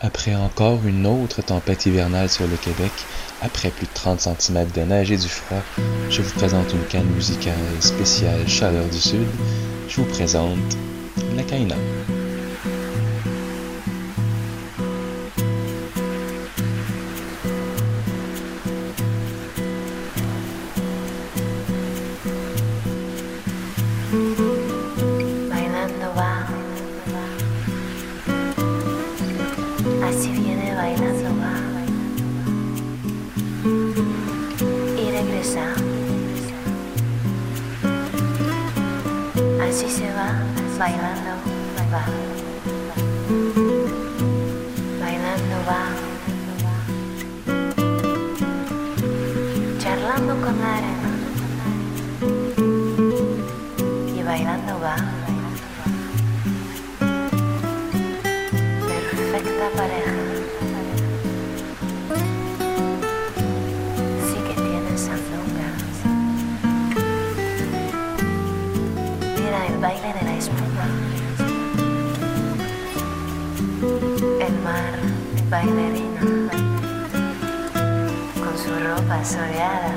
Après encore une autre tempête hivernale sur le Québec, après plus de 30 centimètres de neige et du froid, je vous présente une canne musicale spéciale Chaleur du Sud. Je vous présente la Kaina. Bailando va, así viene bailando va, y regresa, así se va, bailando va, bailando va, charlando con la arena, y bailando va. Perfecta pareja. Sí que tienes sandungas. Mira el baile de la espuma. El mar, bailarina, con su ropa soleada.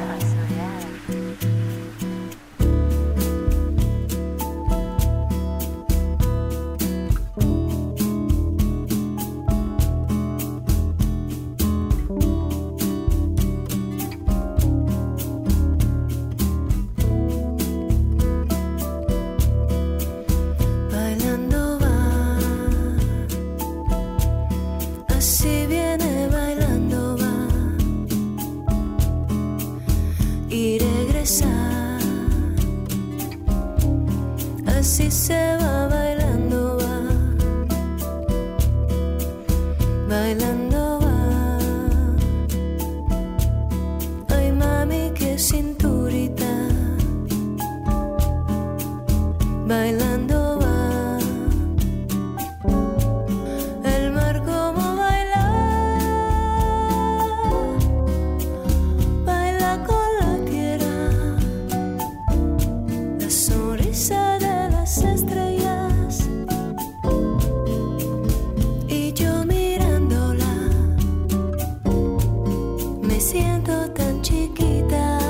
Así se va bailando va, bailando va. Ay mami qué cinturita, bailando va. El mar como baila, baila con la tierra, la sonrisa estrellas y yo mirándola me siento tan chiquita.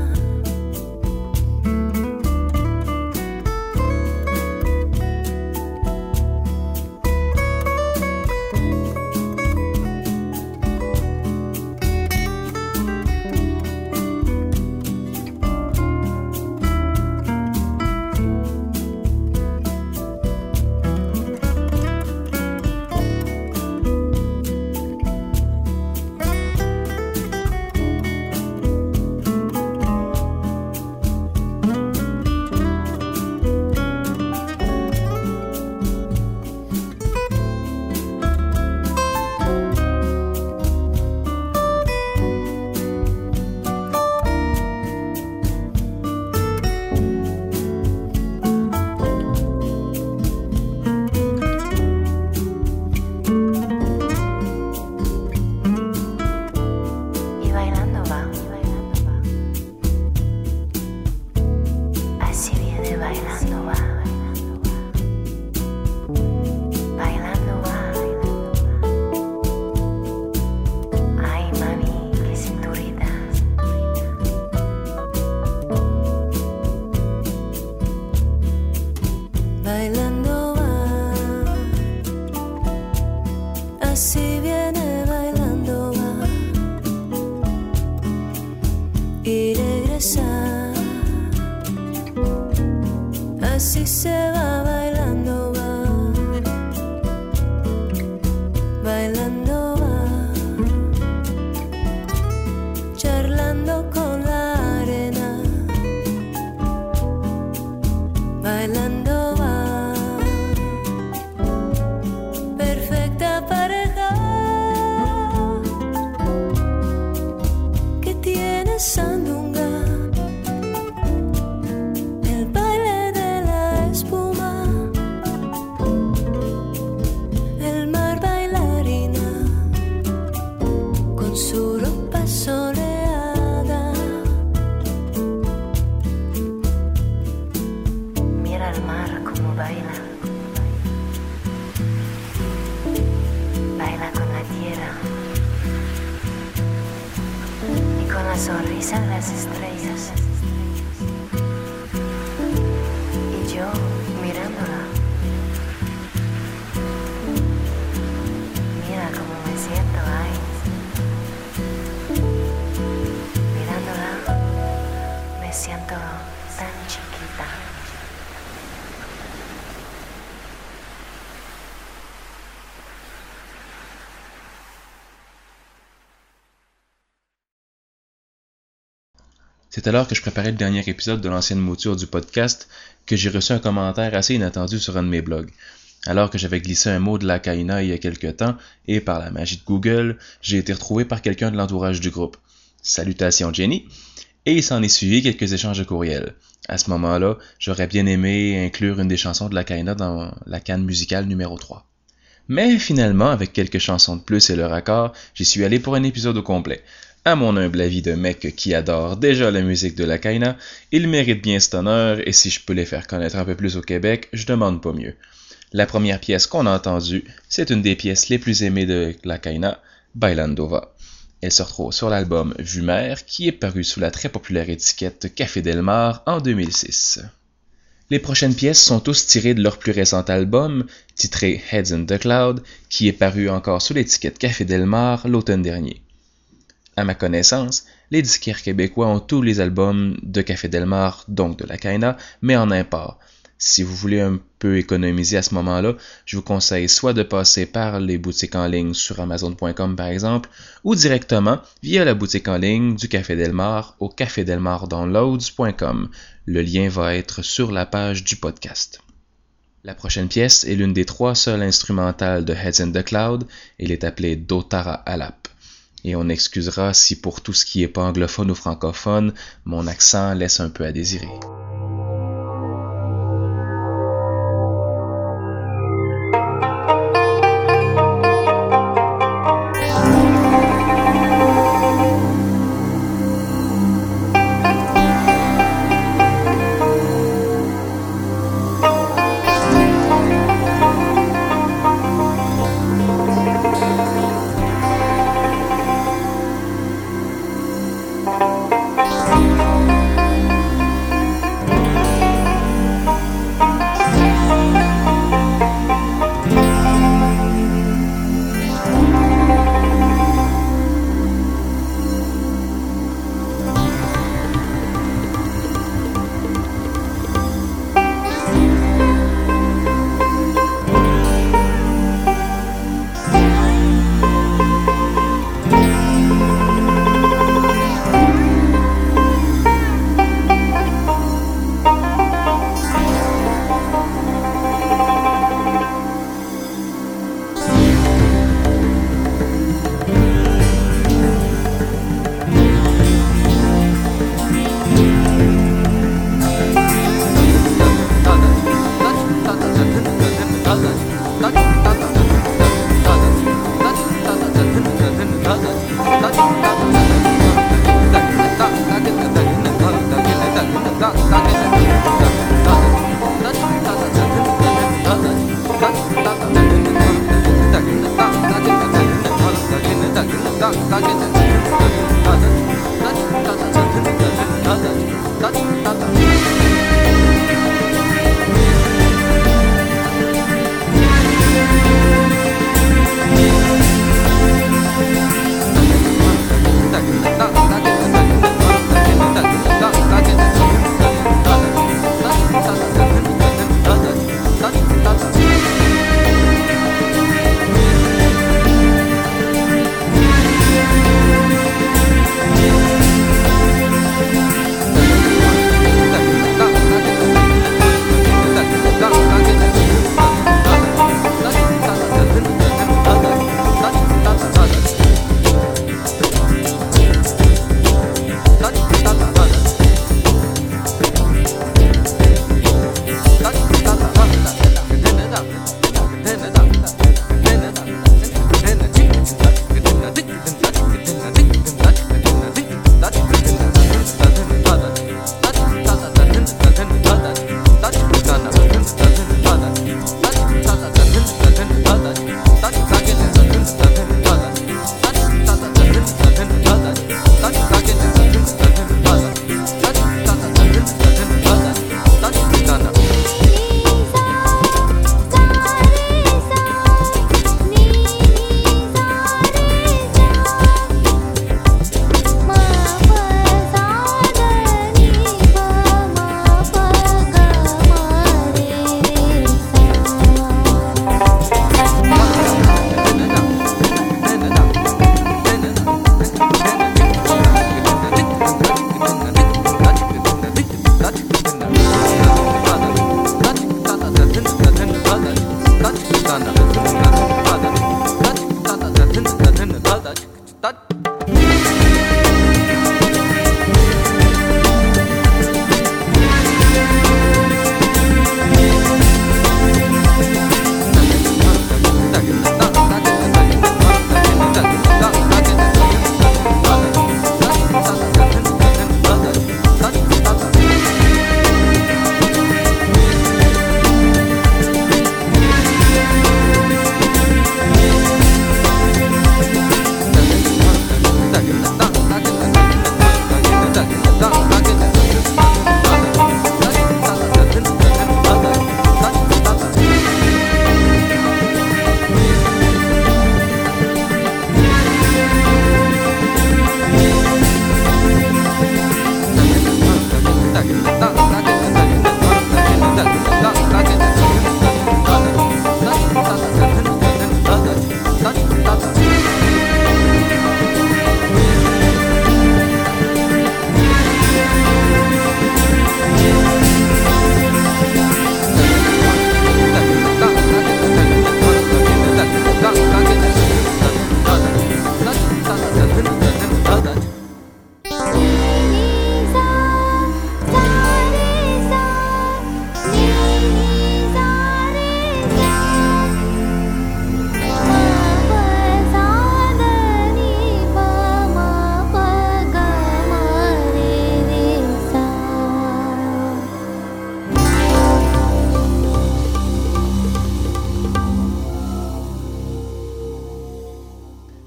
Bailando va, bailando va. Ay mami, qué cinturita. Bailando va, así viene bailando va y regresa. Así se va bailando va, bailando va, charlando con la arena, bailando va, perfecta pareja. la sonrisa de las estrellas. Y yo mirándola. Mira cómo me siento ahí. Mirándola, me siento tan chiquita. C'est alors que je préparais le dernier épisode de l'ancienne mouture du podcast que j'ai reçu un commentaire assez inattendu sur un de mes blogs. Alors que j'avais glissé un mot de la Kaina il y a quelque temps, et par la magie de Google, j'ai été retrouvé par quelqu'un de l'entourage du groupe. Salutations Jenny! Et il s'en est suivi quelques échanges de courriels. À ce moment-là, j'aurais bien aimé inclure une des chansons de la Kaina dans la canne musicale numéro 3. Mais finalement, avec quelques chansons de plus et leur accord, j'y suis allé pour un épisode au complet. À mon humble avis de mec qui adore déjà la musique de la Kaina, il mérite bien cet honneur et si je peux les faire connaître un peu plus au Québec, je demande pas mieux. La première pièce qu'on a entendue, c'est une des pièces les plus aimées de la Kaina, Bailando Va. Elle se retrouve sur l'album Vue Mer qui est paru sous la très populaire étiquette Café Del Mar en 2006. Les prochaines pièces sont tous tirées de leur plus récent album, titré Heads in the Cloud, qui est paru encore sous l'étiquette Café Del Mar l'automne dernier. À ma connaissance, les disquaires québécois ont tous les albums de Café Del Mar, donc de la Kaina, mais en import. Si vous voulez un peu économiser à ce moment-là, je vous conseille soit de passer par les boutiques en ligne sur Amazon.com par exemple, ou directement via la boutique en ligne du Café Del Mar au cafedelmardownloads.com. Le lien va être sur la page du podcast. La prochaine pièce est l'une des 3 seules instrumentales de Heads in the Cloud. Elle est appelée Dotara Alap. Et on excusera si pour tout ce qui est pas anglophone ou francophone, mon accent laisse un peu à désirer.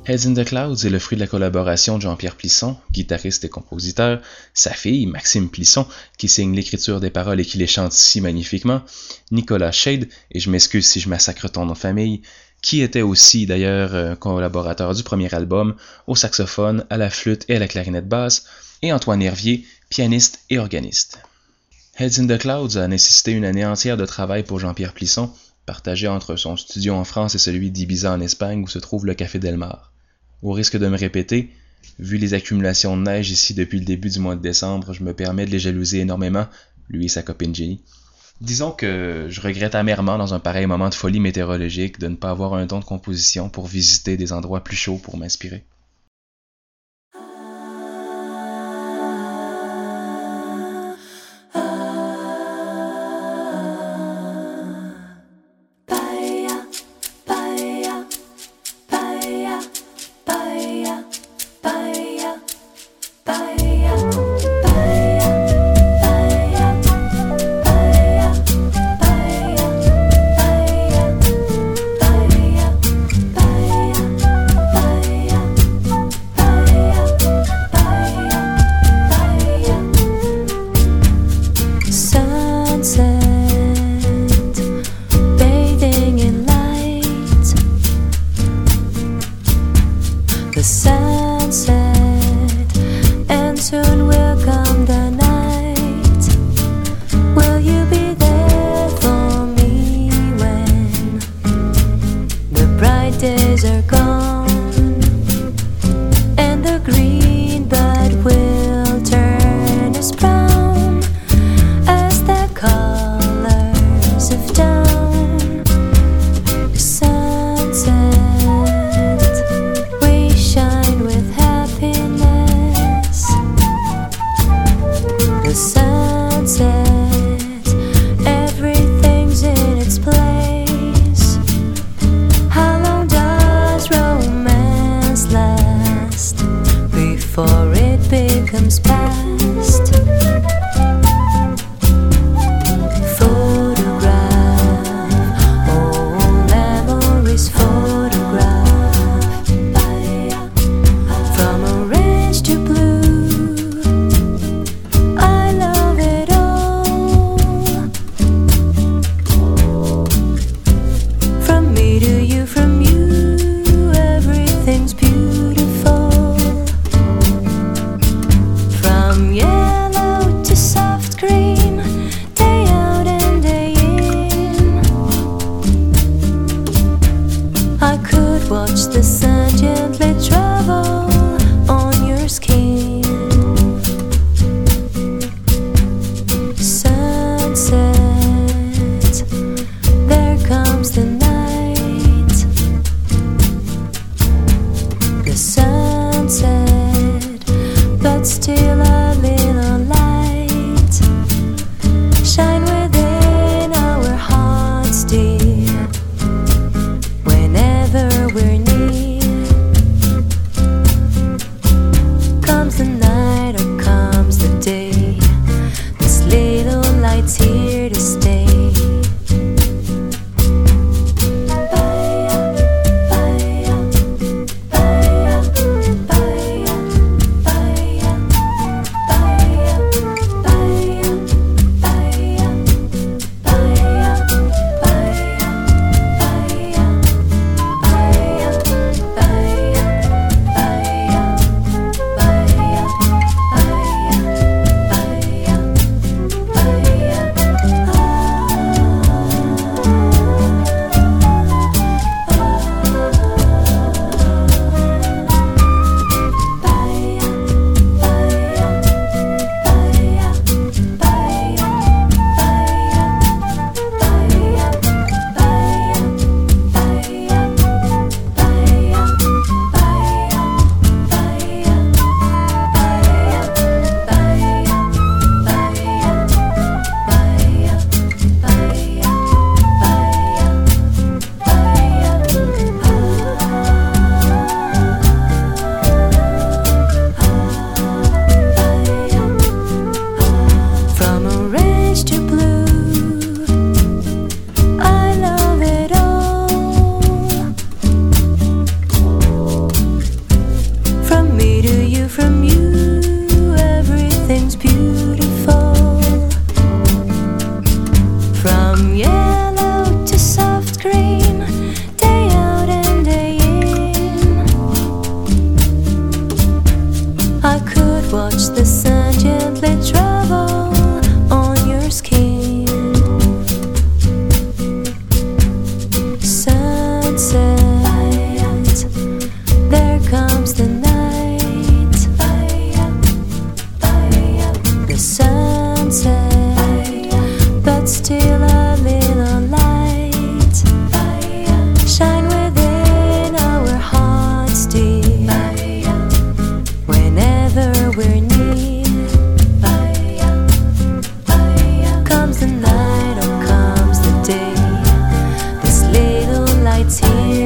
Heads in the Clouds est le fruit de la collaboration de Jean-Pierre Plisson, guitariste et compositeur, sa fille, Maxime Plisson, qui signe l'écriture des paroles et qui les chante si magnifiquement, Nicolas Shade, et je m'excuse si je massacre ton nom de famille, qui était aussi d'ailleurs collaborateur du premier album, au saxophone, à la flûte et à la clarinette basse, et Antoine Hervier, pianiste et organiste. Heads in the Clouds a nécessité une année entière de travail pour Jean-Pierre Plisson, partagé entre son studio en France et celui d'Ibiza en Espagne où se trouve le Café Del Mar. Au risque de me répéter, vu les accumulations de neige ici depuis le début du mois de décembre, je me permets de les jalouser énormément, lui et sa copine Jenny. Disons que je regrette amèrement dans un pareil moment de folie météorologique de ne pas avoir un don de composition pour visiter des endroits plus chauds pour m'inspirer.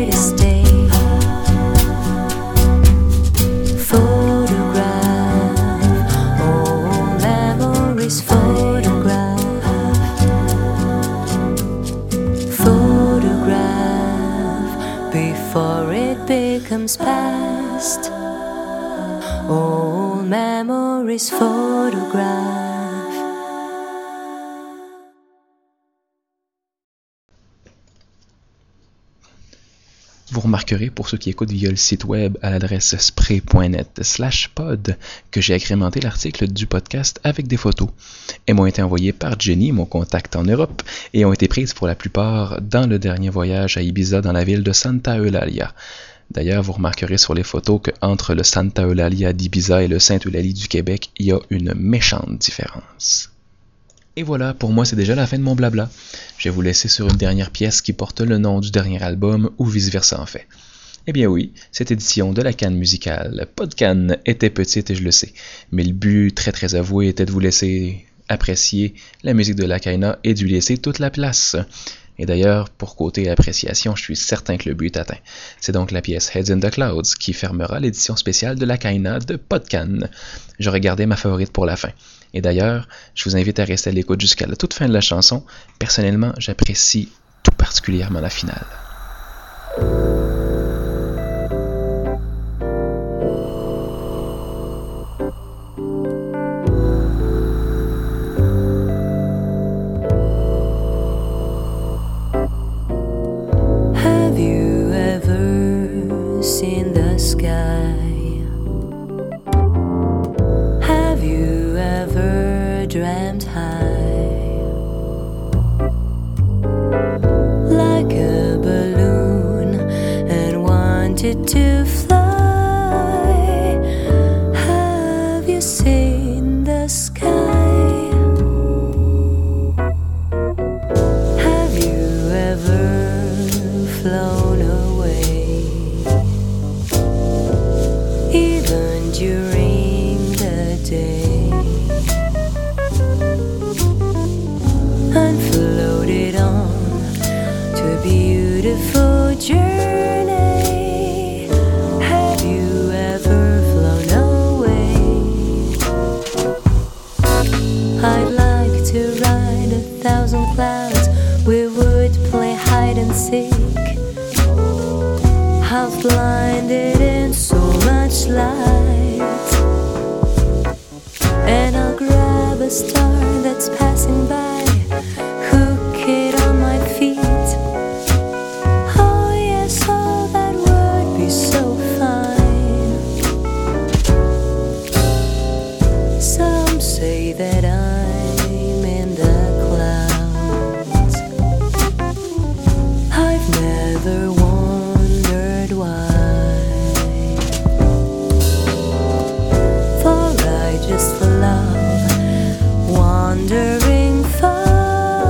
brightest day. Photograph, all memories photograph. Photograph before it becomes past. All memories photograph. Vous remarquerez, pour ceux qui écoutent via le site web à l'adresse spray.net/pod, que j'ai agrémenté l'article du podcast avec des photos. Elles m'ont été envoyées par Jenny, mon contact en Europe, et ont été prises pour la plupart dans le dernier voyage à Ibiza dans la ville de Santa Eulalia. D'ailleurs, vous remarquerez sur les photos qu'entre le Santa Eulalia d'Ibiza et le Sainte-Eulalie du Québec, il y a une méchante différence. Et voilà, pour moi c'est déjà la fin de mon blabla. Je vais vous laisser sur une dernière pièce qui porte le nom du dernier album, ou vice-versa en fait. Eh bien oui, cette édition de la canne musicale, pas de canne, était petite et je le sais, mais le but très très avoué était de vous laisser apprécier la musique de la Kaina et de lui laisser toute la place. Et d'ailleurs, pour côté appréciation, je suis certain que le but est atteint. C'est donc la pièce Heads in the Clouds qui fermera l'édition spéciale de la Kaina de Podcan. J'aurais gardé ma favorite pour la fin. Et d'ailleurs, je vous invite à rester à l'écoute jusqu'à la toute fin de la chanson. Personnellement, j'apprécie tout particulièrement la finale. Have you ever seen the sky? Have you ever dreamt high? Like a balloon and wanted to fly? Have you seen the sky? Have you ever flown away? Even during the day, and floated on to a beautiful journey? Have you ever flown away? I'd like to ride 1,000 clouds. We would play hide and seek, half blinded in so much light. And I'll grab a star that's passing by, hook it on my feet. Oh yes, oh that would be so fine. Some say that I'm in the clouds. I've never wondered why, for I just love wandering far.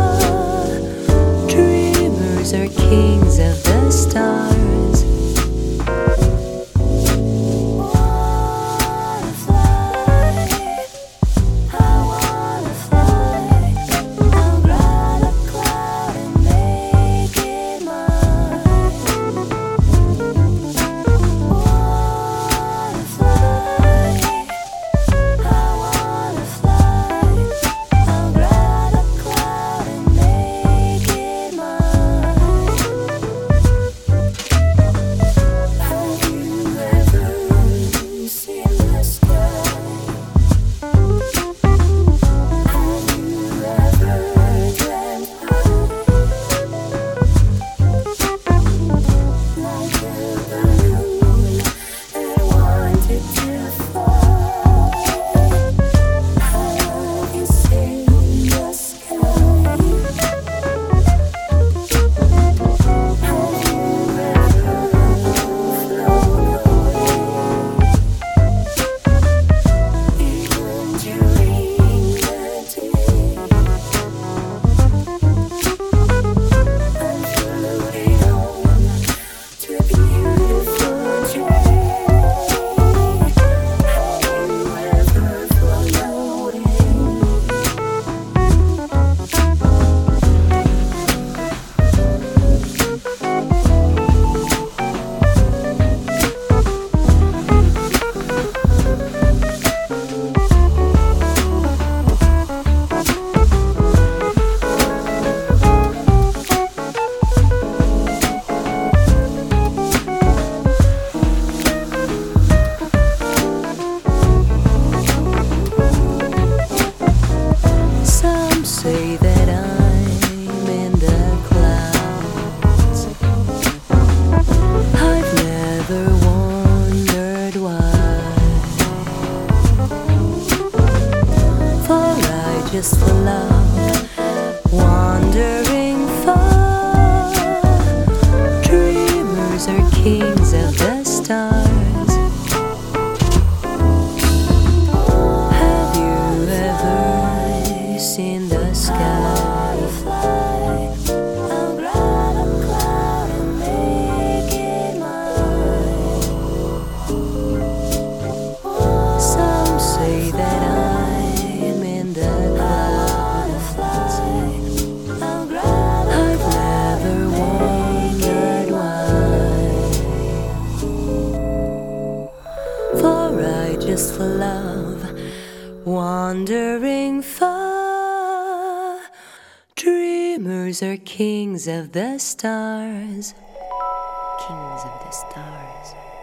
just for love, wandering far. Dreamers are kings of the stars. Have you ever seen the sky? Just for love, wandering far. Dreamers are kings of the stars. Kings of the stars.